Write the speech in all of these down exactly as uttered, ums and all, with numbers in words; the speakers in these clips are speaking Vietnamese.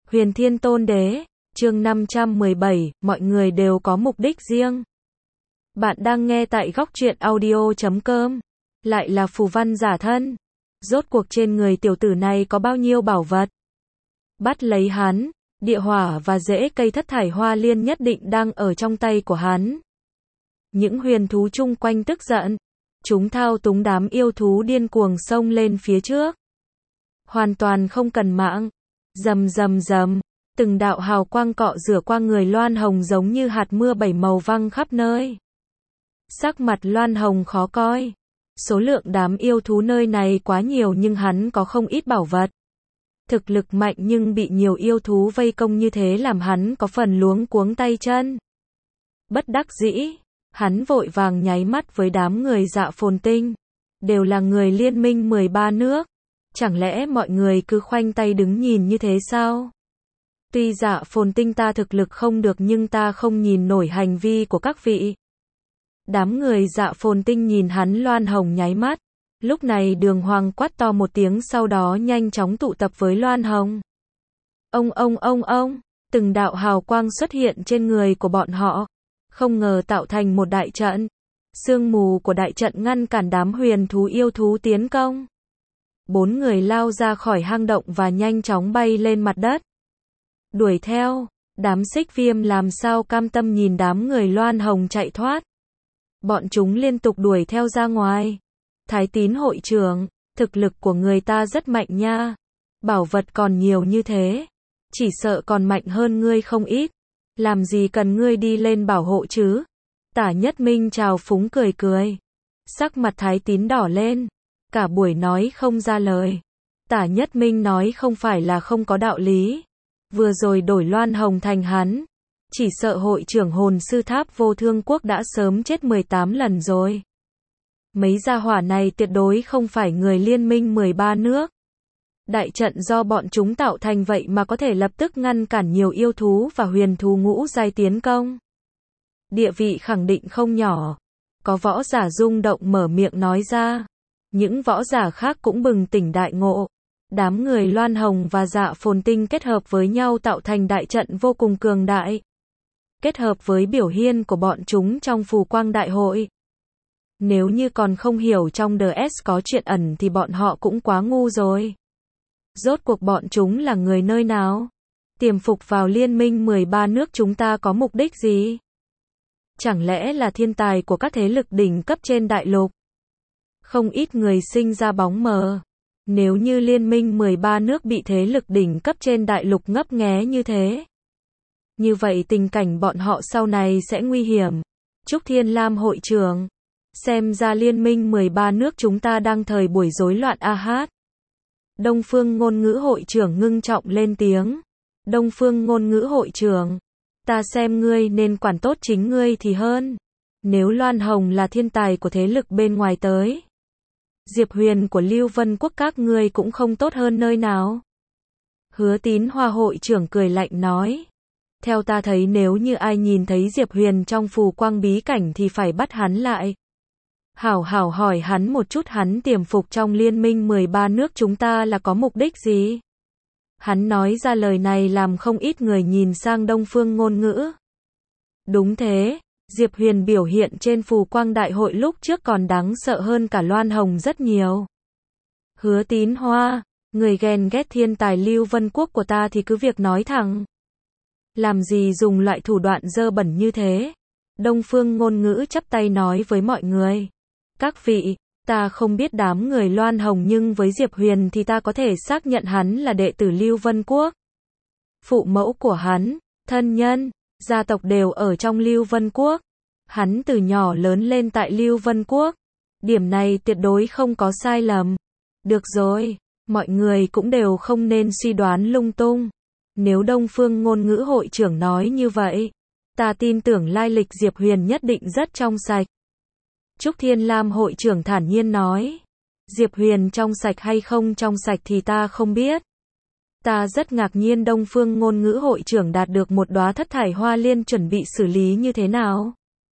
Huyền Thiên Tôn Đế, chương năm trăm mười bảy, mọi người đều có mục đích riêng. Bạn đang nghe tại góc truyện audio chấm com. Lại là phù văn giả thân. Rốt cuộc trên người tiểu tử này có bao nhiêu bảo vật? Bắt lấy hắn, địa hỏa và rễ cây thất thải hoa liên nhất định đang ở trong tay của hắn. Những huyền thú chung quanh tức giận. Chúng thao túng đám yêu thú điên cuồng xông lên phía trước. Hoàn toàn không cần mạng. Rầm rầm rầm, từng đạo hào quang cọ rửa qua người Loan Hồng giống như hạt mưa bảy màu văng khắp nơi. Sắc mặt Loan Hồng khó coi. Số lượng đám yêu thú nơi này quá nhiều nhưng hắn có không ít bảo vật. Thực lực mạnh nhưng bị nhiều yêu thú vây công như thế làm hắn có phần luống cuống tay chân. Bất đắc dĩ, hắn vội vàng nháy mắt với đám người Dạ Phồn Tinh. Đều là người liên minh mười ba nước. Chẳng lẽ mọi người cứ khoanh tay đứng nhìn như thế sao? Tuy Dạ Phồn Tinh ta thực lực không được nhưng ta không nhìn nổi hành vi của các vị. Đám người Dạ Phồn Tinh nhìn hắn Loan Hồng nháy mắt. Lúc này Đường Hoàng quát to một tiếng sau đó nhanh chóng tụ tập với Loan Hồng. Ông ông ông ông, từng đạo hào quang xuất hiện trên người của bọn họ. Không ngờ tạo thành một đại trận. Sương mù của đại trận ngăn cản đám huyền thú yêu thú tiến công. Bốn người lao ra khỏi hang động và nhanh chóng bay lên mặt đất. Đuổi theo, đám xích viêm làm sao cam tâm nhìn đám người Loan Hồng chạy thoát. Bọn chúng liên tục đuổi theo ra ngoài. Thái Tín hội trưởng, thực lực của người ta rất mạnh nha. Bảo vật còn nhiều như thế. Chỉ sợ còn mạnh hơn ngươi không ít. Làm gì cần ngươi đi lên bảo hộ chứ? Tả Nhất Minh chào phúng cười cười. Sắc mặt Thái Tín đỏ lên. Cả buổi nói không ra lời. Tả Nhất Minh nói không phải là không có đạo lý. Vừa rồi đổi Loan Hồng thành hắn. Chỉ sợ hội trưởng hồn sư tháp vô thương quốc đã sớm chết mười tám lần rồi. Mấy gia hỏa này tuyệt đối không phải người liên minh mười ba nước. Đại trận do bọn chúng tạo thành vậy mà có thể lập tức ngăn cản nhiều yêu thú và huyền thú ngũ giai tiến công. Địa vị khẳng định không nhỏ. Có võ giả rung động mở miệng nói ra. Những võ giả khác cũng bừng tỉnh đại ngộ. Đám người Loan Hồng và Dạ Phồn Tinh kết hợp với nhau tạo thành đại trận vô cùng cường đại. Kết hợp với biểu hiện của bọn chúng trong phù quang đại hội. Nếu như còn không hiểu trong đê ét có chuyện ẩn thì bọn họ cũng quá ngu rồi. Rốt cuộc bọn chúng là người nơi nào? Tiềm phục vào liên minh mười ba nước chúng ta có mục đích gì? Chẳng lẽ là thiên tài của các thế lực đỉnh cấp trên đại lục? Không ít người sinh ra bóng mờ. Nếu như liên minh mười ba nước bị thế lực đỉnh cấp trên đại lục ngấp nghé như thế. Như vậy tình cảnh bọn họ sau này sẽ nguy hiểm. Trúc Thiên Lam hội trưởng. Xem ra liên minh mười ba nước chúng ta đang thời buổi rối loạn a hát. Đông Phương ngôn ngữ hội trưởng ngưng trọng lên tiếng. Đông Phương ngôn ngữ hội trưởng. Ta xem ngươi nên quản tốt chính ngươi thì hơn. Nếu Loan Hồng là thiên tài của thế lực bên ngoài tới. Diệp Huyền của Lưu Vân Quốc các ngươi cũng không tốt hơn nơi nào. Hứa Tín Hoa hội trưởng cười lạnh nói. Theo ta thấy nếu như ai nhìn thấy Diệp Huyền trong phù quang bí cảnh thì phải bắt hắn lại. Hảo hảo hỏi hắn một chút hắn tiềm phục trong liên minh mười ba nước chúng ta là có mục đích gì? Hắn nói ra lời này làm không ít người nhìn sang Đông Phương ngôn ngữ. Đúng thế, Diệp Huyền biểu hiện trên phù quang đại hội lúc trước còn đáng sợ hơn cả Loan Hồng rất nhiều. Hứa Tín Hoa, người ghen ghét thiên tài Lưu Vân Quốc của ta thì cứ việc nói thẳng. Làm gì dùng loại thủ đoạn dơ bẩn như thế? Đông Phương ngôn ngữ chắp tay nói với mọi người. Các vị, ta không biết đám người Loan Hồng nhưng với Diệp Huyền thì ta có thể xác nhận hắn là đệ tử Lưu Vân Quốc. Phụ mẫu của hắn, thân nhân, gia tộc đều ở trong Lưu Vân Quốc. Hắn từ nhỏ lớn lên tại Lưu Vân Quốc. Điểm này tuyệt đối không có sai lầm. Được rồi, mọi người cũng đều không nên suy đoán lung tung. Nếu Đông Phương ngôn ngữ hội trưởng nói như vậy, ta tin tưởng lai lịch Diệp Huyền nhất định rất trong sạch. Trúc Thiên Lam hội trưởng thản nhiên nói. Diệp Huyền trong sạch hay không trong sạch thì ta không biết. Ta rất ngạc nhiên Đông Phương ngôn ngữ hội trưởng đạt được một đóa thất thải hoa liên chuẩn bị xử lý như thế nào.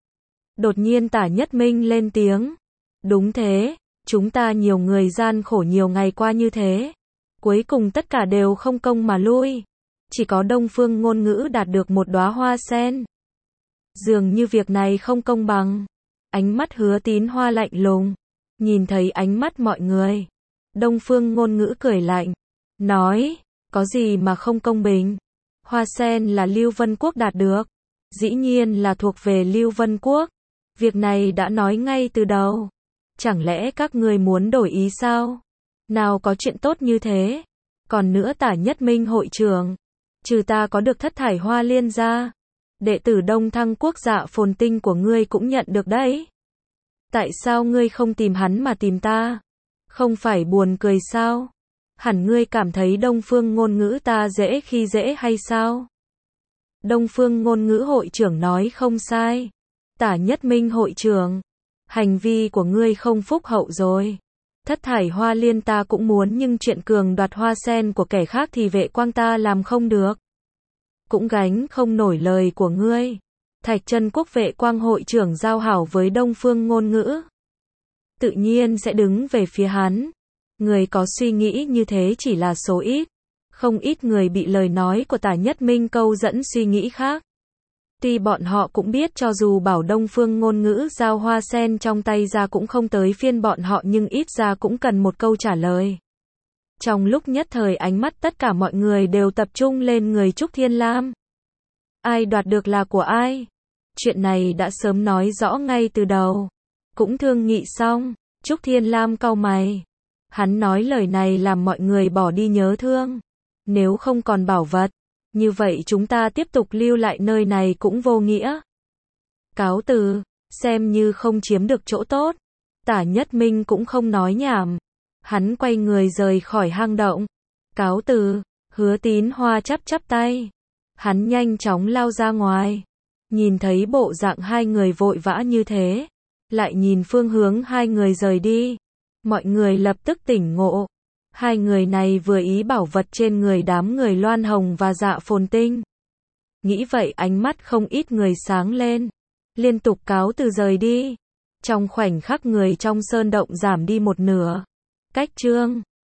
Đột nhiên Tả Nhất Minh lên tiếng. Đúng thế, chúng ta nhiều người gian khổ nhiều ngày qua như thế. Cuối cùng tất cả đều không công mà lui. chỉ có Đông Phương Ngôn Ngữ đạt được một đóa hoa sen. Dường như việc này không công bằng. Ánh mắt Hứa Tín Hoa lạnh lùng, nhìn thấy ánh mắt mọi người. Đông Phương Ngôn Ngữ cười lạnh, nói, có gì mà không công bình? Hoa sen là Lưu Vân Quốc đạt được, dĩ nhiên là thuộc về Lưu Vân Quốc. Việc này đã nói ngay từ đầu. Chẳng lẽ các người muốn đổi ý sao? Nào có chuyện tốt như thế. Còn nữa Tả Nhất Minh hội trưởng, trừ ta có được thất thải hoa liên ra, đệ tử Đông Thăng Quốc Dạ Phồn Tinh của ngươi cũng nhận được đấy. Tại sao ngươi không tìm hắn mà tìm ta? Không phải buồn cười sao? Hẳn ngươi cảm thấy Đông Phương Ngôn Ngữ ta dễ khi dễ hay sao? Đông Phương Ngôn Ngữ hội trưởng nói không sai. Tả Nhất Minh hội trưởng, hành vi của ngươi không phúc hậu rồi. Thất thải hoa liên ta cũng muốn, nhưng chuyện cường đoạt hoa sen của kẻ khác thì Vệ Quang ta làm không được. Cũng gánh không nổi lời của ngươi. Thạch Chân Quốc Vệ Quang hội trưởng giao hảo với Đông Phương Ngôn Ngữ, tự nhiên sẽ đứng về phía hắn. Người có suy nghĩ như thế chỉ là số ít. Không ít người bị lời nói của Tả Nhất Minh câu dẫn suy nghĩ khác. Tuy bọn họ cũng biết cho dù bảo Đông Phương Ngôn Ngữ giao hoa sen trong tay ra cũng không tới phiên bọn họ, nhưng ít ra cũng cần một câu trả lời. Trong lúc nhất thời ánh mắt tất cả mọi người đều tập trung lên người Trúc Thiên Lam. Ai đoạt được là của ai? Chuyện này đã sớm nói rõ ngay từ đầu. Cũng thương nghị xong, Trúc Thiên Lam cau mày. Hắn nói lời này làm mọi người bỏ đi nhớ thương. Nếu không còn bảo vật, như vậy chúng ta tiếp tục lưu lại nơi này cũng vô nghĩa. Cáo từ, xem như không chiếm được chỗ tốt. Tả Nhất Minh cũng không nói nhảm. Hắn quay người rời khỏi hang động. Cáo từ, Hứa Tín Hoa chắp chắp tay. Hắn nhanh chóng lao ra ngoài. Nhìn thấy bộ dạng hai người vội vã như thế, lại nhìn phương hướng hai người rời đi, mọi người lập tức tỉnh ngộ. Hai người này vừa ý bảo vật trên người đám người Loan Hồng và Dạ Phồn Tinh. Nghĩ vậy ánh mắt không ít người sáng lên, liên tục cáo từ rời đi. Trong khoảnh khắc người trong sơn động giảm đi một nửa. Cách chương